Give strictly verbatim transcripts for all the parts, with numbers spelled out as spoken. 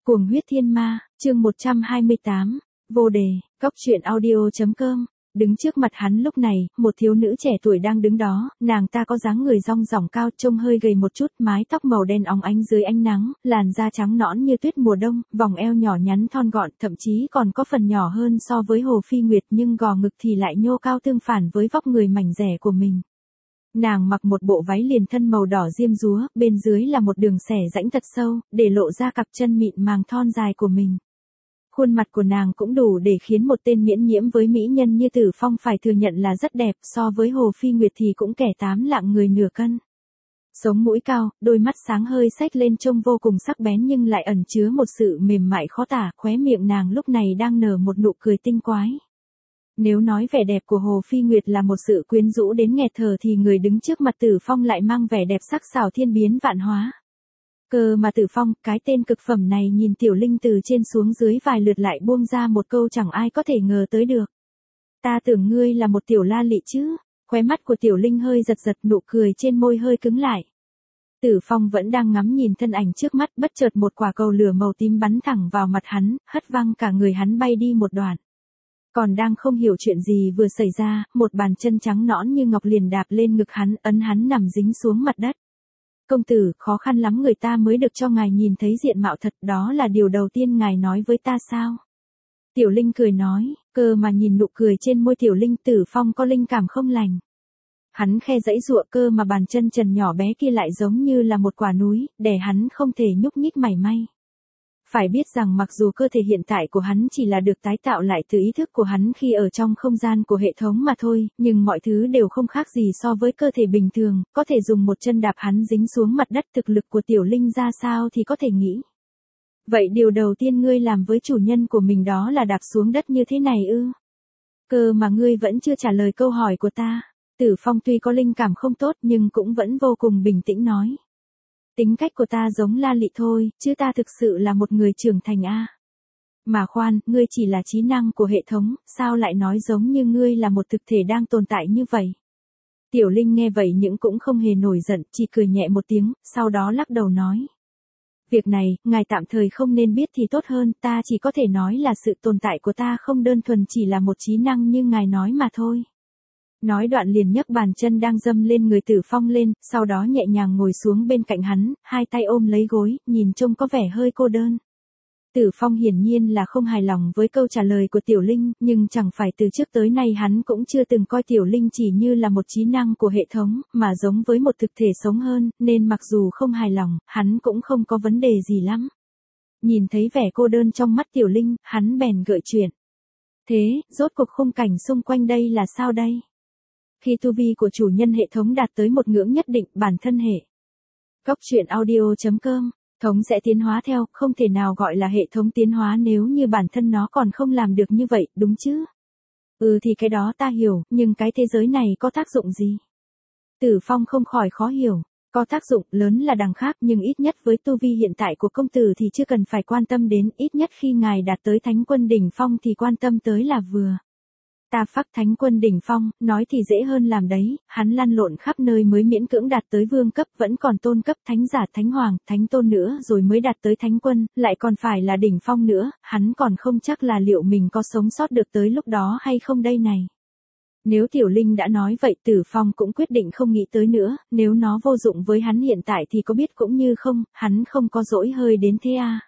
Cuồng huyết thiên ma, chương một trăm hai mươi tám, vô đề, góc truyện audio.com. Đứng trước mặt hắn lúc này, một thiếu nữ trẻ tuổi đang đứng đó, nàng ta có dáng người rong ròng cao, trông hơi gầy một chút, mái tóc màu đen óng ánh dưới ánh nắng, làn da trắng nõn như tuyết mùa đông, vòng eo nhỏ nhắn thon gọn, thậm chí còn có phần nhỏ hơn so với Hồ Phi Nguyệt, nhưng gò ngực thì lại nhô cao tương phản với vóc người mảnh dẻ của mình. Nàng mặc một bộ váy liền thân màu đỏ diêm dúa, bên dưới là một đường xẻ rãnh thật sâu, để lộ ra cặp chân mịn màng thon dài của mình. Khuôn mặt của nàng cũng đủ để khiến một tên miễn nhiễm với mỹ nhân như Tử Phong phải thừa nhận là rất đẹp, so với Hồ Phi Nguyệt thì cũng kẻ tám lạng người nửa cân. Sống mũi cao, đôi mắt sáng hơi xếch lên trông vô cùng sắc bén nhưng lại ẩn chứa một sự mềm mại khó tả, khóe miệng nàng lúc này đang nở một nụ cười tinh quái. Nếu nói vẻ đẹp của Hồ Phi Nguyệt là một sự quyến rũ đến nghẹt thở thì người đứng trước mặt Tử Phong lại mang vẻ đẹp sắc sảo thiên biến vạn hóa. Cơ mà Tử Phong, cái tên cực phẩm này nhìn Tiểu Linh từ trên xuống dưới vài lượt lại buông ra một câu chẳng ai có thể ngờ tới được. Ta tưởng ngươi là một tiểu la lị chứ, khóe mắt của Tiểu Linh hơi giật giật, nụ cười trên môi hơi cứng lại. Tử Phong vẫn đang ngắm nhìn thân ảnh trước mắt, bất chợt một quả cầu lửa màu tím bắn thẳng vào mặt hắn, hất văng cả người hắn bay đi một đoạn. Còn đang không hiểu chuyện gì vừa xảy ra, một bàn chân trắng nõn như ngọc liền đạp lên ngực hắn, ấn hắn nằm dính xuống mặt đất. Công tử, khó khăn lắm người ta mới được cho ngài nhìn thấy diện mạo thật, đó là điều đầu tiên ngài nói với ta sao? Tiểu Linh cười nói, cơ mà nhìn nụ cười trên môi Tiểu Linh, Tử Phong có linh cảm không lành. Hắn khe giãy giụa, cơ mà bàn chân trần nhỏ bé kia lại giống như là một quả núi, đè hắn không thể nhúc nhích mảy may. Phải biết rằng mặc dù cơ thể hiện tại của hắn chỉ là được tái tạo lại từ ý thức của hắn khi ở trong không gian của hệ thống mà thôi, nhưng mọi thứ đều không khác gì so với cơ thể bình thường, có thể dùng một chân đạp hắn dính xuống mặt đất, thực lực của Tiểu Linh ra sao thì có thể nghĩ. Vậy điều đầu tiên ngươi làm với chủ nhân của mình đó là đạp xuống đất như thế này ư? Cơ mà ngươi vẫn chưa trả lời câu hỏi của ta. Tử Phong tuy có linh cảm không tốt nhưng cũng vẫn vô cùng bình tĩnh nói. Tính cách của ta giống la lị thôi, chứ ta thực sự là một người trưởng thành a. À. Mà khoan, ngươi chỉ là trí năng của hệ thống, sao lại nói giống như ngươi là một thực thể đang tồn tại như vậy? Tiểu Linh nghe vậy nhưng cũng không hề nổi giận, chỉ cười nhẹ một tiếng, sau đó lắc đầu nói. Việc này, ngài tạm thời không nên biết thì tốt hơn, ta chỉ có thể nói là sự tồn tại của ta không đơn thuần chỉ là một trí năng như ngài nói mà thôi. Nói đoạn liền nhấc bàn chân đang dâm lên người Tử Phong lên, sau đó nhẹ nhàng ngồi xuống bên cạnh hắn, hai tay ôm lấy gối, nhìn trông có vẻ hơi cô đơn. Tử Phong hiển nhiên là không hài lòng với câu trả lời của Tiểu Linh, nhưng chẳng phải từ trước tới nay hắn cũng chưa từng coi Tiểu Linh chỉ như là một trí năng của hệ thống, mà giống với một thực thể sống hơn, nên mặc dù không hài lòng, hắn cũng không có vấn đề gì lắm. Nhìn thấy vẻ cô đơn trong mắt Tiểu Linh, hắn bèn gợi chuyện. Thế, rốt cuộc khung cảnh xung quanh đây là sao đây? Khi tu vi của chủ nhân hệ thống đạt tới một ngưỡng nhất định, bản thân hệ góc truyện audio.com, thống sẽ tiến hóa theo, không thể nào gọi là hệ thống tiến hóa nếu như bản thân nó còn không làm được như vậy, đúng chứ? Ừ thì cái đó ta hiểu, nhưng cái thế giới này có tác dụng gì? Tử Phong không khỏi khó hiểu, có tác dụng lớn là đằng khác nhưng ít nhất với tu vi hiện tại của công tử thì chưa cần phải quan tâm đến, ít nhất khi ngài đạt tới Thánh Quân đỉnh phong thì quan tâm tới là vừa. Ta phắc Thánh Quân đỉnh phong, nói thì dễ hơn làm đấy, hắn lăn lộn khắp nơi mới miễn cưỡng đạt tới vương cấp, vẫn còn tôn cấp thánh giả, thánh hoàng, thánh tôn nữa rồi mới đạt tới Thánh Quân, lại còn phải là đỉnh phong nữa, hắn còn không chắc là liệu mình có sống sót được tới lúc đó hay không đây này. Nếu Tiểu Linh đã nói vậy, Tử Phong cũng quyết định không nghĩ tới nữa, nếu nó vô dụng với hắn hiện tại thì có biết cũng như không, hắn không có dỗi hơi đến thế à.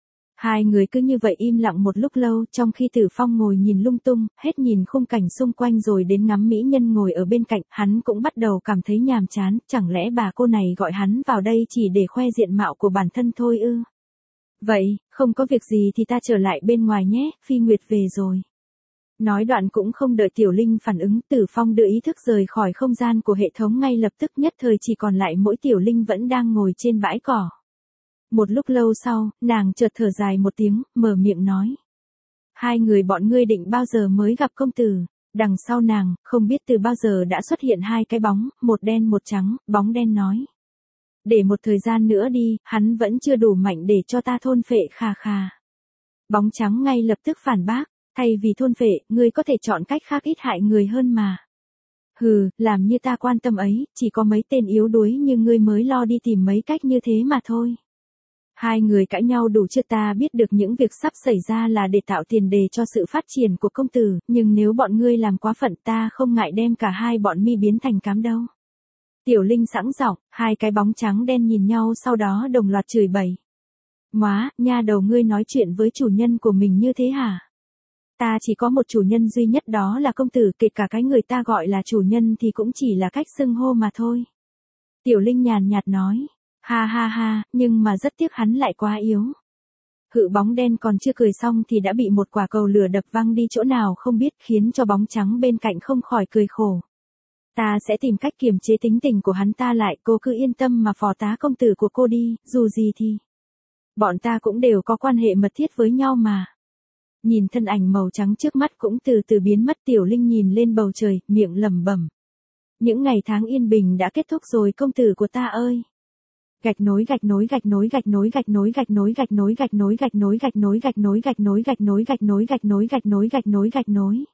Hai người cứ như vậy im lặng một lúc lâu, trong khi Tử Phong ngồi nhìn lung tung, hết nhìn khung cảnh xung quanh rồi đến ngắm mỹ nhân ngồi ở bên cạnh, hắn cũng bắt đầu cảm thấy nhàm chán, chẳng lẽ bà cô này gọi hắn vào đây chỉ để khoe diện mạo của bản thân thôi ư? Vậy, không có việc gì thì ta trở lại bên ngoài nhé, Phi Nguyệt về rồi. Nói đoạn cũng không đợi Tiểu Linh phản ứng, Tử Phong đưa ý thức rời khỏi không gian của hệ thống ngay lập tức, nhất thời chỉ còn lại mỗi Tiểu Linh vẫn đang ngồi trên bãi cỏ. Một lúc lâu sau, nàng chợt thở dài một tiếng, mở miệng nói. Hai người bọn ngươi định bao giờ mới gặp công tử? Đằng sau nàng, không biết từ bao giờ đã xuất hiện hai cái bóng, một đen một trắng, bóng đen nói. Để một thời gian nữa đi, hắn vẫn chưa đủ mạnh để cho ta thôn phệ khà khà. Bóng trắng ngay lập tức phản bác, thay vì thôn phệ, ngươi có thể chọn cách khác ít hại người hơn mà. Hừ, làm như ta quan tâm ấy, chỉ có mấy tên yếu đuối như ngươi mới lo đi tìm mấy cách như thế mà thôi. Hai người cãi nhau đủ chưa, ta biết được những việc sắp xảy ra là để tạo tiền đề cho sự phát triển của công tử, nhưng nếu bọn ngươi làm quá phận ta không ngại đem cả hai bọn mi biến thành cám đâu. Tiểu Linh sẵn giọng, hai cái bóng trắng đen nhìn nhau sau đó đồng loạt chửi bậy. Móa, nha đầu ngươi nói chuyện với chủ nhân của mình như thế hả? Ta chỉ có một chủ nhân duy nhất đó là công tử, kể cả cái người ta gọi là chủ nhân thì cũng chỉ là cách xưng hô mà thôi. Tiểu Linh nhàn nhạt nói, ha ha ha, nhưng mà rất tiếc hắn lại quá yếu. Hự bóng đen còn chưa cười xong thì đã bị một quả cầu lửa đập văng đi chỗ nào không biết, khiến cho bóng trắng bên cạnh không khỏi cười khổ. Ta sẽ tìm cách kiềm chế tính tình của hắn ta lại, cô cứ yên tâm mà phò tá công tử của cô đi, dù gì thì bọn ta cũng đều có quan hệ mật thiết với nhau mà. Nhìn thân ảnh màu trắng trước mắt cũng từ từ biến mất, Tiểu Linh nhìn lên bầu trời, miệng lẩm bẩm. Những ngày tháng yên bình đã kết thúc rồi công tử của ta ơi. Gạch nối gạch nối gạch nối gạch nối gạch nối gạch nối gạch nối gạch nối gạch nối gạch nối gạch nối gạch nối gạch nối gạch nối gạch nối gạch nối gạch nối gạch nối.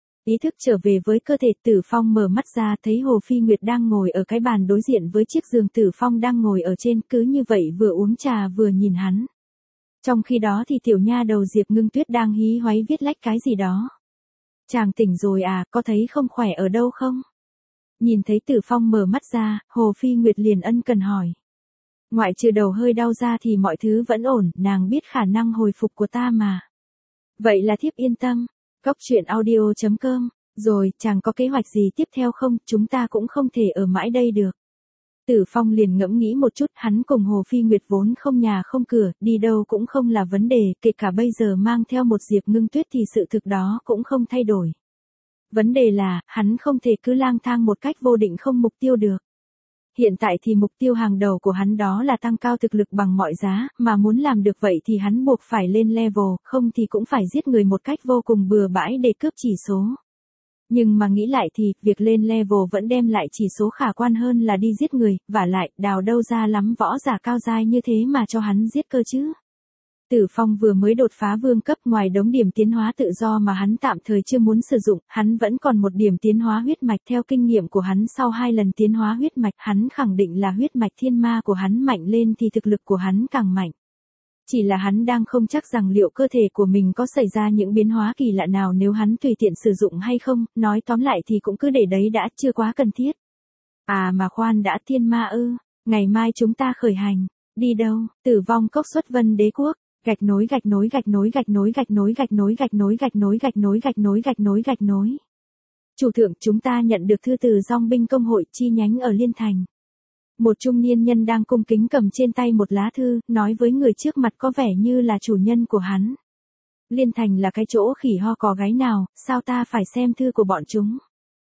Ý thức trở về với cơ thể, Tử Phong mở mắt ra thấy Hồ Phi Nguyệt đang ngồi ở cái bàn đối diện với chiếc giường Tử Phong đang ngồi ở trên, cứ như vậy vừa uống trà vừa nhìn hắn. Trong khi đó thì tiểu nha đầu Diệp Ngưng Tuyết đang hí hoáy viết lách cái gì đó. Chàng tỉnh rồi à, có thấy không khỏe ở đâu không? Nhìn thấy Tử Phong mở mắt ra, Hồ Phi Nguyệt liền ân cần hỏi. Ngoại trừ đầu hơi đau ra thì mọi thứ vẫn ổn, nàng biết khả năng hồi phục của ta mà. Vậy là thiếp yên tâm. Cốc truyện audio chấm com, rồi, chàng có kế hoạch gì tiếp theo không, chúng ta cũng không thể ở mãi đây được. Tử Phong liền ngẫm nghĩ một chút, hắn cùng Hồ Phi Nguyệt vốn không nhà không cửa, đi đâu cũng không là vấn đề, kể cả bây giờ mang theo một Diệp Ngưng Tuyết thì sự thực đó cũng không thay đổi. Vấn đề là, hắn không thể cứ lang thang một cách vô định không mục tiêu được. Hiện tại thì mục tiêu hàng đầu của hắn đó là tăng cao thực lực bằng mọi giá, mà muốn làm được vậy thì hắn buộc phải lên level, không thì cũng phải giết người một cách vô cùng bừa bãi để cướp chỉ số. Nhưng mà nghĩ lại thì, việc lên level vẫn đem lại chỉ số khả quan hơn là đi giết người, vả lại, đào đâu ra lắm võ giả cao giai như thế mà cho hắn giết cơ chứ. Tử Phong vừa mới đột phá vương cấp, ngoài đống điểm tiến hóa tự do mà hắn tạm thời chưa muốn sử dụng, hắn vẫn còn một điểm tiến hóa huyết mạch. Theo kinh nghiệm của hắn sau hai lần tiến hóa huyết mạch, hắn khẳng định là huyết mạch thiên ma của hắn mạnh lên thì thực lực của hắn càng mạnh. Chỉ là hắn đang không chắc rằng liệu cơ thể của mình có xảy ra những biến hóa kỳ lạ nào nếu hắn tùy tiện sử dụng hay không, nói tóm lại thì cũng cứ để đấy đã, chưa quá cần thiết. À mà khoan đã, thiên ma ư, ngày mai chúng ta khởi hành, đi đâu, Tử Vong Cốc Xuất Vân Đế Quốc. Gạch nối gạch nối gạch nối gạch nối gạch nối gạch nối gạch nối gạch nối gạch nối gạch nối gạch nối gạch nối. Chủ thượng, chúng ta nhận được thư từ Dòng binh công hội chi nhánh ở Liên Thành. Một trung niên nhân đang cung kính cầm trên tay một lá thư, nói với người trước mặt có vẻ như là chủ nhân của hắn. Liên Thành là cái chỗ khỉ ho cò gáy nào, sao ta phải xem thư của bọn chúng?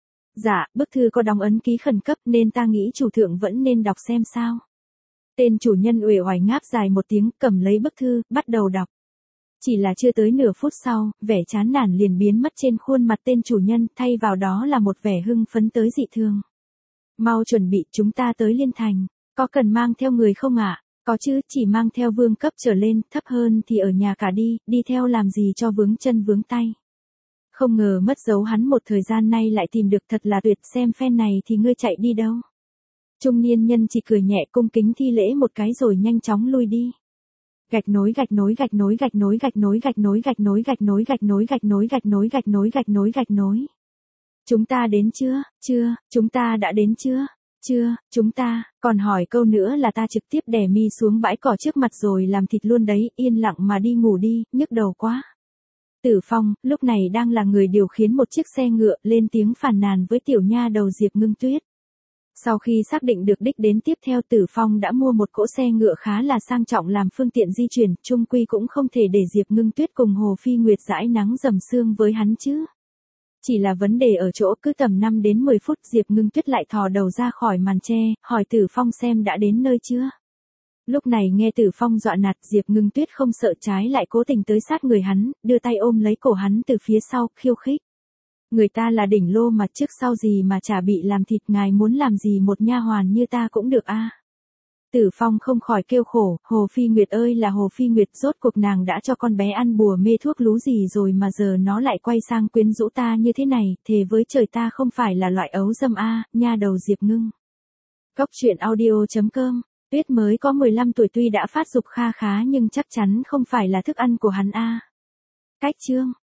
Dạ, bức thư có đóng ấn ký khẩn cấp nên ta nghĩ chủ thượng vẫn nên đọc xem sao. Tên chủ nhân uể oải ngáp dài một tiếng, cầm lấy bức thư, bắt đầu đọc. Chỉ là chưa tới nửa phút sau, vẻ chán nản liền biến mất trên khuôn mặt tên chủ nhân, thay vào đó là một vẻ hưng phấn tới dị thường. Mau chuẩn bị, chúng ta tới Liên Thành, có cần mang theo người không ạ? À? Có chứ, chỉ mang theo vương cấp trở lên, thấp hơn thì ở nhà cả đi, đi theo làm gì cho vướng chân vướng tay. Không ngờ mất dấu hắn một thời gian nay lại tìm được, thật là tuyệt, xem phen này thì ngươi chạy đi đâu. Trung niên nhân chỉ cười nhẹ cung kính thi lễ một cái rồi nhanh chóng lui đi. Gạch nối gạch nối gạch nối gạch nối gạch nối gạch nối gạch nối gạch nối gạch nối gạch nối gạch nối gạch nối gạch nối gạch nối. Chúng ta đến chưa? Chưa, chúng ta đã đến chưa? Chưa, chúng ta, còn hỏi câu nữa là ta trực tiếp đè mi xuống bãi cỏ trước mặt rồi làm thịt luôn đấy, yên lặng mà đi ngủ đi, nhức đầu quá. Tử Phong, lúc này đang là người điều khiển một chiếc xe ngựa, lên tiếng phàn nàn với tiểu nha đầu Diệp Ngưng Tuyết. Sau khi xác định được đích đến tiếp theo, Tử Phong đã mua một cỗ xe ngựa khá là sang trọng làm phương tiện di chuyển, chung quy cũng không thể để Diệp Ngưng Tuyết cùng Hồ Phi Nguyệt dãi nắng dầm sương với hắn chứ. Chỉ là vấn đề ở chỗ cứ tầm năm đến mười phút Diệp Ngưng Tuyết lại thò đầu ra khỏi màn che, hỏi Tử Phong xem đã đến nơi chưa. Lúc này nghe Tử Phong dọa nạt, Diệp Ngưng Tuyết không sợ, trái lại cố tình tới sát người hắn, đưa tay ôm lấy cổ hắn từ phía sau, khiêu khích. Người ta là đỉnh lô mà, trước sau gì mà chả bị làm thịt, ngài muốn làm gì một nha hoàn như ta cũng được a. À. Tử Phong không khỏi kêu khổ, Hồ Phi Nguyệt ơi là Hồ Phi Nguyệt, rốt cuộc nàng đã cho con bé ăn bùa mê thuốc lú gì rồi mà giờ nó lại quay sang quyến rũ ta như thế này, thề với trời ta không phải là loại ấu dâm a, à, nha đầu Diệp Ngưng. Cốc truyện audio chấm com Tuyết mới có mười lăm tuổi tuy đã phát dục kha khá nhưng chắc chắn không phải là thức ăn của hắn a. Cách chương